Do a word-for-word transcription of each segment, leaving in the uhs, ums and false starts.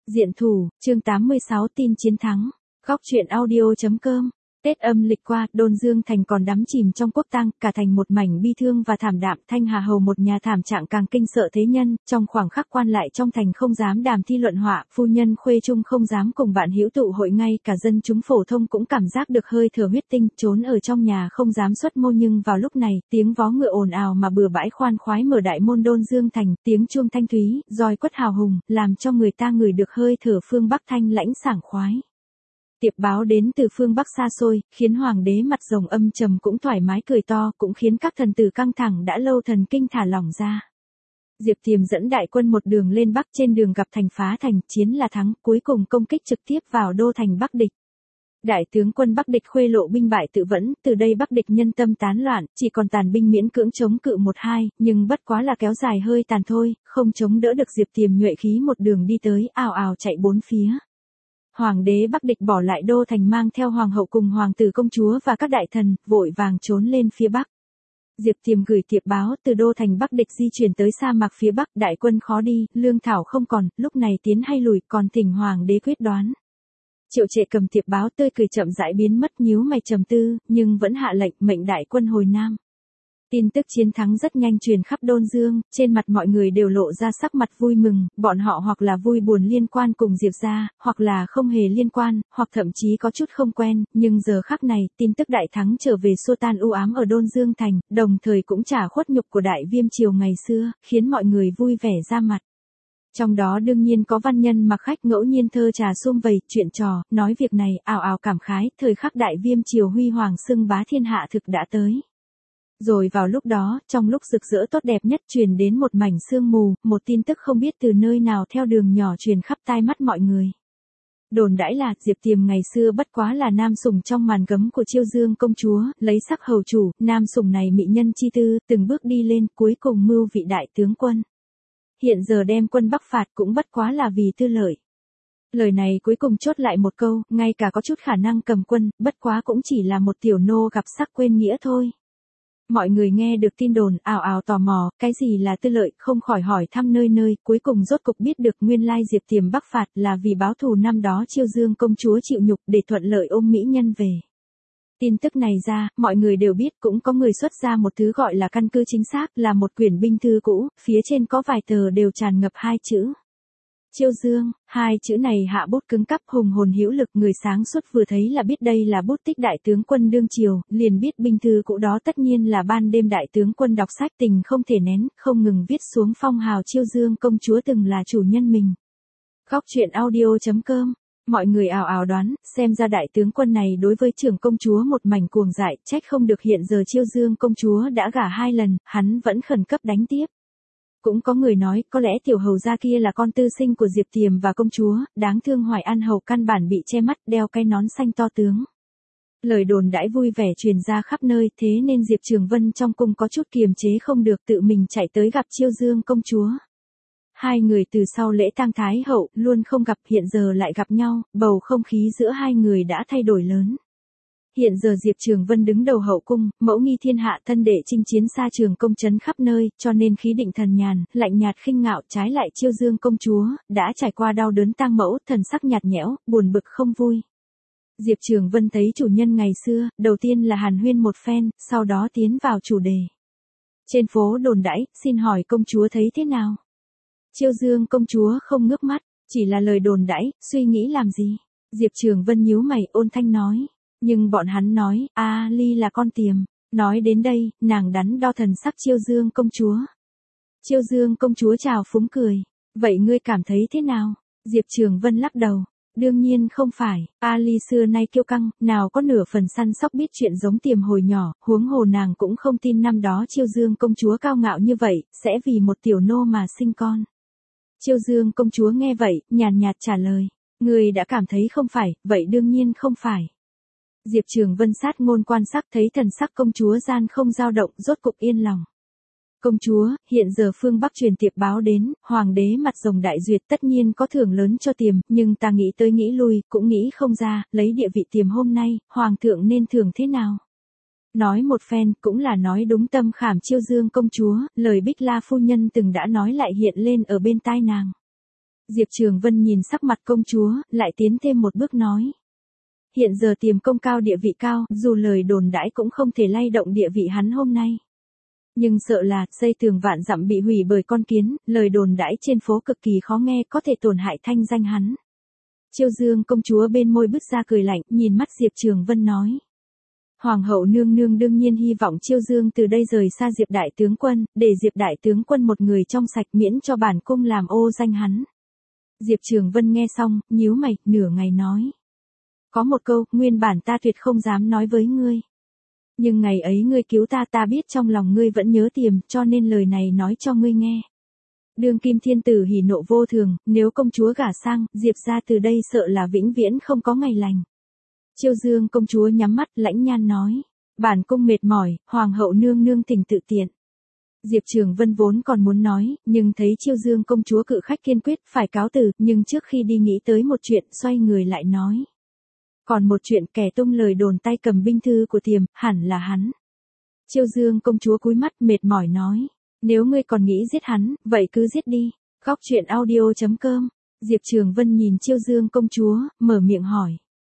Diện thủ, chương tám mươi sáu tin chiến thắng. Góc truyện audio chấm com. Tết âm lịch qua, Đôn Dương Thành còn đắm chìm trong quốc tang, cả thành một mảnh bi thương và thảm đạm. Thanh Hà Hầu một nhà thảm trạng càng kinh sợ thế nhân, trong khoảng khắc quan lại trong thành không dám đàm thi luận họa, phu nhân Khuê Trung không dám cùng bạn hữu tụ hội, ngay cả dân chúng phổ thông cũng cảm giác được hơi thở huyết tinh, trốn ở trong nhà không dám xuất môn. Nhưng vào lúc này, tiếng vó ngựa ồn ào mà bừa bãi khoan khoái mở đại môn Đôn Dương Thành, tiếng chuông thanh thúy, roi quất hào hùng, làm cho người ta ngửi được hơi thở phương Bắc thanh lãnh sảng khoái. Tiệp báo đến từ phương Bắc xa xôi, khiến hoàng đế mặt rồng âm trầm cũng thoải mái cười to, cũng khiến các thần tử căng thẳng đã lâu thần kinh thả lỏng ra. Diệp Tiềm dẫn đại quân một đường lên Bắc, trên đường gặp thành phá thành, chiến là thắng, cuối cùng công kích trực tiếp vào đô thành Bắc địch. Đại tướng quân Bắc địch Khuê Lộ binh bại tự vẫn, từ đây Bắc địch nhân tâm tán loạn, chỉ còn tàn binh miễn cưỡng chống cự một hai, nhưng bất quá là kéo dài hơi tàn thôi, không chống đỡ được. Diệp Tiềm nhuệ khí một đường đi tới, ào ào chạy bốn phía. Hoàng đế Bắc địch bỏ lại đô thành, mang theo hoàng hậu cùng hoàng tử công chúa và các đại thần, vội vàng trốn lên phía Bắc. Diệp Tiềm gửi thiệp báo từ đô thành Bắc địch di chuyển tới sa mạc phía Bắc, đại quân khó đi, lương thảo không còn, lúc này tiến hay lùi, còn thỉnh hoàng đế quyết đoán. Triệu Trệ cầm thiệp báo tươi cười chậm rãi biến mất, nhíu mày trầm tư, nhưng vẫn hạ lệnh mệnh đại quân hồi Nam. Tin tức chiến thắng rất nhanh truyền khắp Đôn Dương, trên mặt mọi người đều lộ ra sắc mặt vui mừng, bọn họ hoặc là vui buồn liên quan cùng Diệp gia, hoặc là không hề liên quan, hoặc thậm chí có chút không quen, nhưng giờ khắc này, tin tức đại thắng trở về xua tan u ám ở Đôn Dương Thành, đồng thời cũng trả khuất nhục của Đại Viêm triều ngày xưa, khiến mọi người vui vẻ ra mặt. Trong đó đương nhiên có văn nhân mặc khách ngẫu nhiên thơ trà sum vầy, chuyện trò, nói việc này, ào ào cảm khái, thời khắc Đại Viêm triều huy hoàng xưng bá thiên hạ thực đã tới. Rồi vào lúc đó, trong lúc rực rỡ tốt đẹp nhất truyền đến một mảnh sương mù, một tin tức không biết từ nơi nào theo đường nhỏ truyền khắp tai mắt mọi người. Đồn đãi là Diệp Tiềm ngày xưa bất quá là nam sủng trong màn gấm của Chiêu Dương công chúa, lấy sắc hầu chủ, nam sủng này mỹ nhân chi tư, từng bước đi lên, cuối cùng mưu vị đại tướng quân. Hiện giờ đem quân Bắc phạt cũng bất quá là vì tư lợi. Lời này cuối cùng chốt lại một câu, ngay cả có chút khả năng cầm quân, bất quá cũng chỉ là một tiểu nô gặp sắc quên nghĩa thôi. Mọi người nghe được tin đồn, ào ào tò mò, cái gì là tư lợi, không khỏi hỏi thăm nơi nơi, cuối cùng rốt cục biết được nguyên lai Diệp Tiềm Bắc phạt là vì báo thù năm đó Chiêu Dương công chúa chịu nhục để thuận lợi ôm mỹ nhân về. Tin tức này ra, mọi người đều biết, cũng có người xuất ra một thứ gọi là căn cứ chính xác, là một quyển binh thư cũ, phía trên có vài tờ đều tràn ngập hai chữ. Chiêu Dương, hai chữ này hạ bút cứng cắp hùng hồn hữu lực, người sáng suốt vừa thấy là biết đây là bút tích đại tướng quân đương triều, liền biết binh thư cũ đó tất nhiên là ban đêm đại tướng quân đọc sách tình không thể nén, không ngừng viết xuống phong hào Chiêu Dương công chúa từng là chủ nhân mình. Góc truyện audio chấm com. Mọi người ào ào đoán, xem ra đại tướng quân này đối với trưởng công chúa một mảnh cuồng dại, trách không được hiện giờ Chiêu Dương công chúa đã gả hai lần, hắn vẫn khẩn cấp đánh tiếp. Cũng có người nói, có lẽ tiểu hầu gia kia là con tư sinh của Diệp Tiềm và công chúa, đáng thương Hoài An hầu căn bản bị che mắt, đeo cái nón xanh to tướng. Lời đồn đãi vui vẻ truyền ra khắp nơi, thế nên Diệp Trường Vân trong cung có chút kiềm chế không được, tự mình chạy tới gặp Chiêu Dương công chúa. Hai người từ sau lễ tang thái hậu, luôn không gặp, hiện giờ lại gặp nhau, bầu không khí giữa hai người đã thay đổi lớn. Hiện giờ Diệp Trường Vân đứng đầu hậu cung, mẫu nghi thiên hạ, thân đệ chinh chiến xa trường công trấn khắp nơi, cho nên khí định thần nhàn, lạnh nhạt khinh ngạo. Trái lại Chiêu Dương công chúa, đã trải qua đau đớn tang mẫu, thần sắc nhạt nhẽo, buồn bực không vui. Diệp Trường Vân thấy chủ nhân ngày xưa, đầu tiên là hàn huyên một phen, sau đó tiến vào chủ đề. Trên phố đồn đãi, xin hỏi công chúa thấy thế nào? Chiêu Dương công chúa không ngước mắt, chỉ là lời đồn đãi, suy nghĩ làm gì? Diệp Trường Vân nhíu mày, ôn thanh nói. Nhưng bọn hắn nói, A Ly là con Tiềm. Nói đến đây, nàng đắn đo thần sắc Chiêu Dương công chúa. Chiêu Dương công chúa chào phúng cười. Vậy ngươi cảm thấy thế nào? Diệp Trường Vân lắc đầu. Đương nhiên không phải, A Ly xưa nay kiêu căng, nào có nửa phần săn sóc biết chuyện giống Tiềm hồi nhỏ, huống hồ nàng cũng không tin năm đó Chiêu Dương công chúa cao ngạo như vậy, sẽ vì một tiểu nô mà sinh con. Chiêu Dương công chúa nghe vậy, nhàn nhạt trả lời. Ngươi đã cảm thấy không phải, vậy đương nhiên không phải. Diệp Trường Vân sát ngôn quan sát thấy thần sắc công chúa gian không dao động, rốt cục yên lòng. Công chúa, hiện giờ phương Bắc truyền tiệp báo đến, hoàng đế mặt rồng đại duyệt tất nhiên có thưởng lớn cho Tiềm, nhưng ta nghĩ tới nghĩ lui, cũng nghĩ không ra, lấy địa vị Tiềm hôm nay, hoàng thượng nên thưởng thế nào. Nói một phen, cũng là nói đúng tâm khảm Chiêu Dương công chúa, lời Bích La phu nhân từng đã nói lại hiện lên ở bên tai nàng. Diệp Trường Vân nhìn sắc mặt công chúa, lại tiến thêm một bước nói. Hiện giờ tiềm công cao địa vị cao, dù lời đồn đãi cũng không thể lay động địa vị hắn hôm nay. Nhưng sợ là, xây tường vạn dặm bị hủy bởi con kiến, lời đồn đãi trên phố cực kỳ khó nghe, có thể tổn hại thanh danh hắn. Chiêu Dương công chúa bên môi bứt ra cười lạnh, nhìn mắt Diệp Trường Vân nói. Hoàng hậu nương nương đương nhiên hy vọng Chiêu Dương từ đây rời xa Diệp đại tướng quân, để Diệp đại tướng quân một người trong sạch miễn cho bản cung làm ô danh hắn. Diệp Trường Vân nghe xong, nhíu mày, nửa ngày nói. Có một câu, nguyên bản ta tuyệt không dám nói với ngươi. Nhưng ngày ấy ngươi cứu ta, ta biết trong lòng ngươi vẫn nhớ tiềm, cho nên lời này nói cho ngươi nghe. Đương kim thiên tử hỉ nộ vô thường, nếu công chúa gả sang, Diệp gia từ đây sợ là vĩnh viễn không có ngày lành. Chiêu Dương công chúa nhắm mắt, lãnh nhan nói. Bản cung mệt mỏi, hoàng hậu nương nương thỉnh tự tiện. Diệp Trường Vân vốn còn muốn nói, nhưng thấy Chiêu Dương công chúa cự khách kiên quyết phải cáo từ, nhưng trước khi đi nghĩ tới một chuyện, xoay người lại nói. Còn một chuyện, kẻ tung lời đồn tay cầm binh thư của tiềm, hẳn là hắn. Chiêu Dương công chúa cúi mắt mệt mỏi nói. Nếu ngươi còn nghĩ giết hắn, vậy cứ giết đi. Góc truyện audio chấm com. Diệp Trường Vân nhìn Chiêu Dương công chúa, mở miệng hỏi.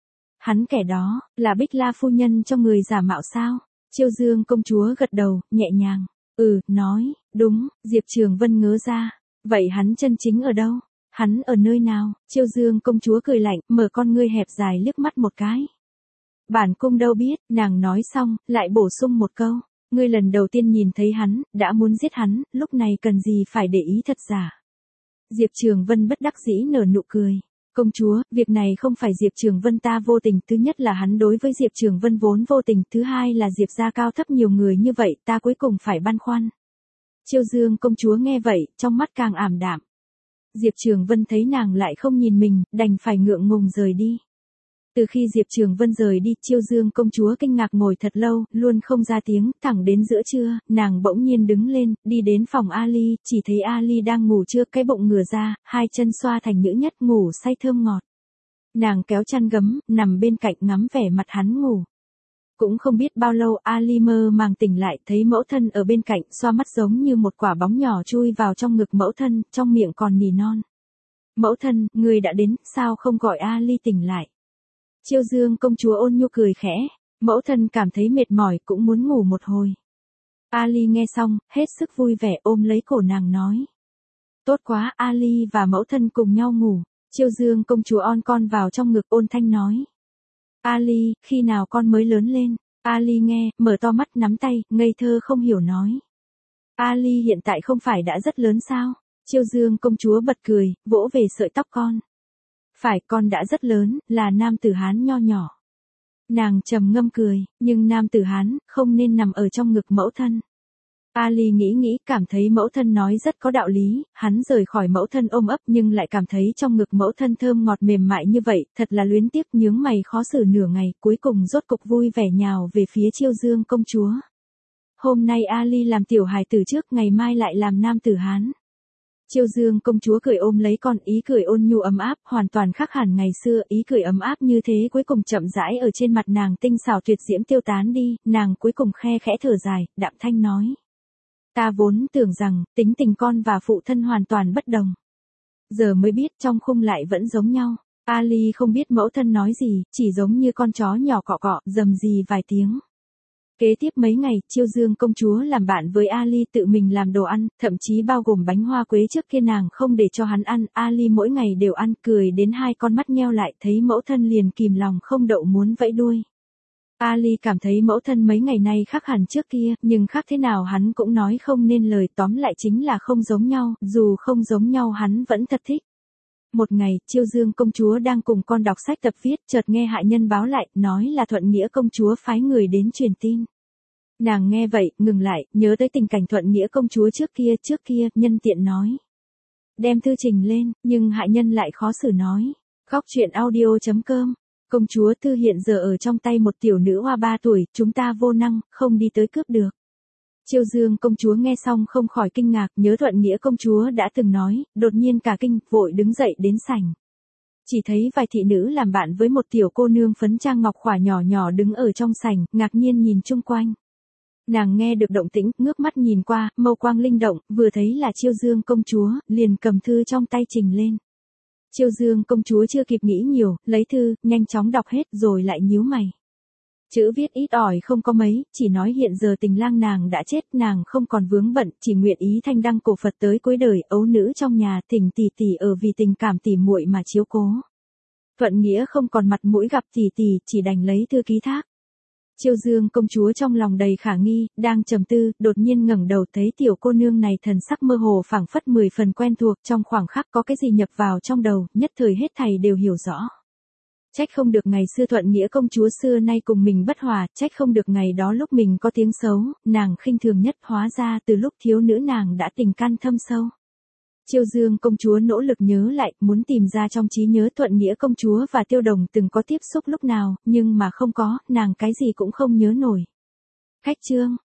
Hắn kẻ đó, là Bích La phu nhân cho người giả mạo sao? Chiêu Dương công chúa gật đầu, nhẹ nhàng. Ừ, nói, đúng, Diệp Trường Vân ngớ ra. Vậy hắn chân chính ở đâu? Hắn ở nơi nào? Chiêu Dương công chúa cười lạnh, mở con ngươi hẹp dài liếc mắt một cái. Bản cung đâu biết, nàng nói xong, lại bổ sung một câu. Ngươi lần đầu tiên nhìn thấy hắn, đã muốn giết hắn, lúc này cần gì phải để ý thật giả. Diệp Trường Vân bất đắc dĩ nở nụ cười. Công chúa, việc này không phải Diệp Trường Vân ta vô tình, thứ nhất là hắn đối với Diệp Trường Vân vốn vô tình, thứ hai là Diệp gia cao thấp nhiều người như vậy, ta cuối cùng phải băn khoăn. Chiêu Dương công chúa nghe vậy, trong mắt càng ảm đạm. Diệp Trường Vân thấy nàng lại không nhìn mình, đành phải ngượng ngùng rời đi. Từ khi Diệp Trường Vân rời đi, Chiêu Dương công chúa kinh ngạc ngồi thật lâu, luôn không ra tiếng, thẳng đến giữa trưa, nàng bỗng nhiên đứng lên, đi đến phòng Ali, chỉ thấy Ali đang ngủ chưa, cái bụng ngửa ra, hai chân xoa thành nhữ nhất, ngủ say thơm ngọt. Nàng kéo chăn gấm, nằm bên cạnh ngắm vẻ mặt hắn ngủ. Cũng không biết bao lâu Ali mơ màng tỉnh lại, thấy mẫu thân ở bên cạnh, xoa mắt giống như một quả bóng nhỏ chui vào trong ngực mẫu thân, trong miệng còn nỉ non. Mẫu thân, người đã đến, sao không gọi Ali tỉnh lại? Chiêu Dương công chúa ôn nhu cười khẽ, mẫu thân cảm thấy mệt mỏi cũng muốn ngủ một hồi. Ali nghe xong, hết sức vui vẻ ôm lấy cổ nàng nói. Tốt quá, Ali và mẫu thân cùng nhau ngủ. Chiêu Dương công chúa on con vào trong ngực ôn thanh nói. Ali, khi nào con mới lớn lên? Ali nghe, mở to mắt nắm tay, ngây thơ không hiểu nói. Ali hiện tại không phải đã rất lớn sao? Chiêu Dương công chúa bật cười, vỗ về sợi tóc con. Phải, con đã rất lớn, là nam tử Hán nho nhỏ. Nàng trầm ngâm cười, nhưng nam tử Hán, không nên nằm ở trong ngực mẫu thân. Ali nghĩ nghĩ, cảm thấy mẫu thân nói rất có đạo lý, hắn rời khỏi mẫu thân ôm ấp nhưng lại cảm thấy trong ngực mẫu thân thơm ngọt mềm mại như vậy, thật là luyến tiếc, nhướng mày khó xử nửa ngày, cuối cùng rốt cục vui vẻ nhào về phía Chiêu Dương công chúa. Hôm nay Ali làm tiểu hài tử trước, ngày mai lại làm nam tử Hán. Chiêu Dương công chúa cười ôm lấy con, ý cười ôn nhu ấm áp, hoàn toàn khác hẳn ngày xưa, ý cười ấm áp như thế cuối cùng chậm rãi ở trên mặt nàng tinh xảo tuyệt diễm tiêu tán đi, nàng cuối cùng khe khẽ thở dài, đạm thanh nói. Ta vốn tưởng rằng, tính tình con và phụ thân hoàn toàn bất đồng. Giờ mới biết trong khung lại vẫn giống nhau. Ali không biết mẫu thân nói gì, chỉ giống như con chó nhỏ cọ cọ, rầm rì vài tiếng. Kế tiếp mấy ngày, Chiêu Dương công chúa làm bạn với Ali tự mình làm đồ ăn, thậm chí bao gồm bánh hoa quế trước kia nàng không để cho hắn ăn, Ali mỗi ngày đều ăn, cười đến hai con mắt nheo lại, thấy mẫu thân liền kìm lòng không đậu muốn vẫy đuôi. Ali cảm thấy mẫu thân mấy ngày nay khác hẳn trước kia, nhưng khác thế nào hắn cũng nói không nên lời, tóm lại chính là không giống nhau, dù không giống nhau hắn vẫn thật thích. Một ngày, Chiêu Dương công chúa đang cùng con đọc sách tập viết, chợt nghe hạ nhân báo lại, nói là Thuận Nghĩa công chúa phái người đến truyền tin. Nàng nghe vậy, ngừng lại, nhớ tới tình cảnh Thuận Nghĩa công chúa trước kia, trước kia, nhân tiện nói. Đem thư trình lên, nhưng hạ nhân lại khó xử nói. Góc truyện audio chấm com. Công chúa thư hiện giờ ở trong tay một tiểu nữ hoa ba tuổi, chúng ta vô năng, không đi tới cướp được. Chiêu Dương công chúa nghe xong không khỏi kinh ngạc, nhớ Thuận Nghĩa công chúa đã từng nói, đột nhiên cả kinh, vội đứng dậy đến sảnh. Chỉ thấy vài thị nữ làm bạn với một tiểu cô nương phấn trang ngọc khỏa nhỏ nhỏ đứng ở trong sảnh, ngạc nhiên nhìn chung quanh. Nàng nghe được động tĩnh, ngước mắt nhìn qua, mâu quang linh động, vừa thấy là Chiêu Dương công chúa, liền cầm thư trong tay trình lên. Chiêu Dương công chúa chưa kịp nghĩ nhiều, lấy thư, nhanh chóng đọc hết rồi lại nhíu mày. Chữ viết ít ỏi không có mấy, chỉ nói hiện giờ tình lang nàng đã chết, nàng không còn vướng bận, chỉ nguyện ý thanh đăng cổ Phật tới cuối đời, ấu nữ trong nhà, thỉnh tỷ tỷ ở vì tình cảm tỉ muội mà chiếu cố. Thuận Nghĩa không còn mặt mũi gặp tỷ tỷ, chỉ đành lấy thư ký thác. Chiêu Dương công chúa trong lòng đầy khả nghi, đang trầm tư, đột nhiên ngẩng đầu thấy tiểu cô nương này thần sắc mơ hồ phảng phất mười phần quen thuộc, trong khoảng khắc có cái gì nhập vào trong đầu, nhất thời hết thảy đều hiểu rõ. Trách không được ngày xưa Thuận Nghĩa công chúa xưa nay cùng mình bất hòa, trách không được ngày đó lúc mình có tiếng xấu, nàng khinh thường nhất, hóa ra từ lúc thiếu nữ nàng đã tình căn thâm sâu. Chiêu Dương công chúa nỗ lực nhớ lại, muốn tìm ra trong trí nhớ Thuận Nghĩa công chúa và Tiêu Đồng từng có tiếp xúc lúc nào, nhưng mà không có, nàng cái gì cũng không nhớ nổi. Khách chương